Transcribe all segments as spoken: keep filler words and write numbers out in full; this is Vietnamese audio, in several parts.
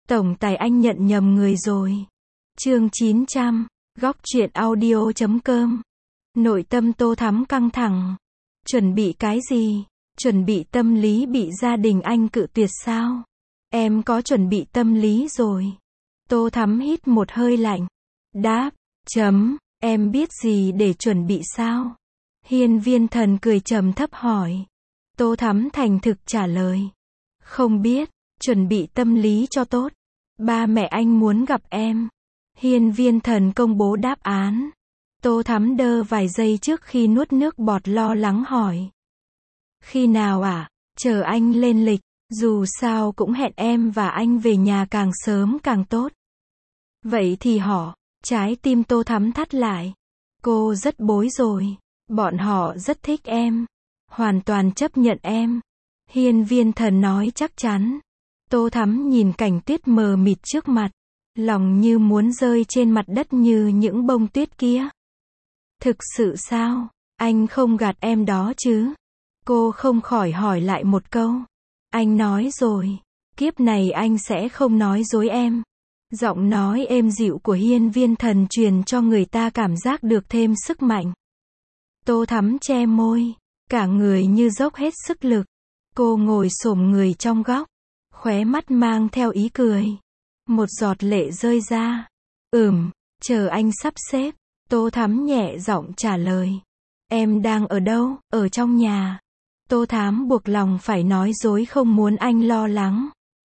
Tổng tài anh nhận nhầm người rồi. Chương chín trăm, góc truyện audio chấm com. Nội tâm Tô Thắm căng thẳng. Chuẩn bị cái gì? Chuẩn bị tâm lý bị gia đình anh cự tuyệt sao? Em có chuẩn bị tâm lý rồi. Tô Thắm hít một hơi lạnh. Đáp, chấm, em biết gì để chuẩn bị sao? Hiên Viên Thần cười trầm thấp hỏi. Tô Thắm thành thực trả lời. Không biết, chuẩn bị tâm lý cho tốt. Ba mẹ anh muốn gặp em. Hiên Viên Thần công bố đáp án. Tô Thắm đơ vài giây trước khi nuốt nước bọt, lo lắng hỏi. Khi nào à? Chờ anh lên lịch, dù sao cũng hẹn em và anh về nhà càng sớm càng tốt. Vậy thì họ, trái tim Tô Thắm thắt lại. Cô rất bối rối. Bọn họ rất thích em. Hoàn toàn chấp nhận em. Hiên Viên Thần nói chắc chắn. Tô Thắm nhìn cảnh tuyết mờ mịt trước mặt. Lòng như muốn rơi trên mặt đất như những bông tuyết kia. Thực sự sao? Anh không gạt em đó chứ? Cô không khỏi hỏi lại một câu. Anh nói rồi. Kiếp này anh sẽ không nói dối em. Giọng nói êm dịu của Hiên Viên Thần truyền cho người ta cảm giác được thêm sức mạnh. Tô Thắm che môi. Cả người như dốc hết sức lực. Cô ngồi xổm người trong góc. Khóe mắt mang theo ý cười. Một giọt lệ rơi ra. Ừm, chờ anh sắp xếp. Tô Thắm nhẹ giọng trả lời. Em đang ở đâu? Ở trong nhà. Tô Thắm buộc lòng phải nói dối không muốn anh lo lắng.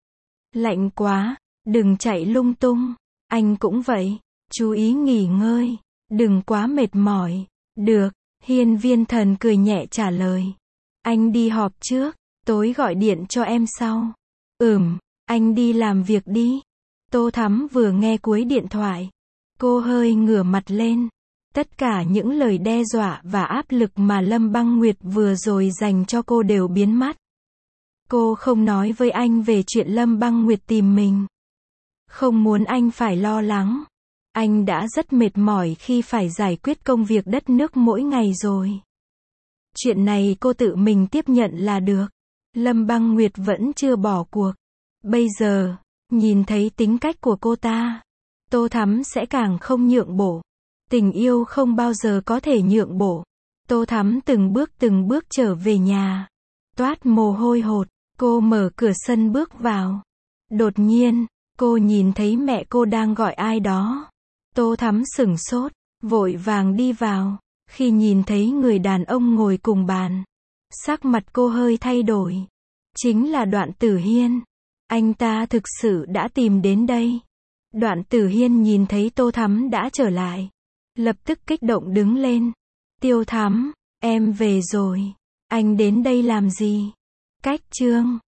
Lạnh quá, đừng chạy lung tung. Anh cũng vậy. Chú ý nghỉ ngơi. Đừng quá mệt mỏi. Được, Hiên Viên Thần cười nhẹ trả lời. Anh đi họp trước, tối gọi điện cho em sau. Ừm, anh đi làm việc đi. Tô Thắm vừa nghe cuối điện thoại. Cô hơi ngửa mặt lên. Tất cả những lời đe dọa và áp lực mà Lâm Băng Nguyệt vừa rồi dành cho cô đều biến mất. Cô không nói với anh về chuyện Lâm Băng Nguyệt tìm mình. Không muốn anh phải lo lắng. Anh đã rất mệt mỏi khi phải giải quyết công việc đất nước mỗi ngày rồi. Chuyện này cô tự mình tiếp nhận là được. Lâm Băng Nguyệt vẫn chưa bỏ cuộc. Bây giờ, nhìn thấy tính cách của cô ta, Tô Thắm sẽ càng không nhượng bộ. Tình yêu không bao giờ có thể nhượng bộ. Tô Thắm từng bước từng bước trở về nhà. Toát mồ hôi hột, cô mở cửa sân bước vào. Đột nhiên, cô nhìn thấy mẹ cô đang gọi ai đó. Tô Thắm sửng sốt, vội vàng đi vào. Khi nhìn thấy người đàn ông ngồi cùng bàn, sắc mặt cô hơi thay đổi. Chính là Đoạn Tử Hiên. Anh ta thực sự đã tìm đến đây. Đoạn Tử Hiên nhìn thấy Tô Thắm đã trở lại. Lập tức kích động đứng lên. Tiêu Thắm, em về rồi. Anh đến đây làm gì? Cách chương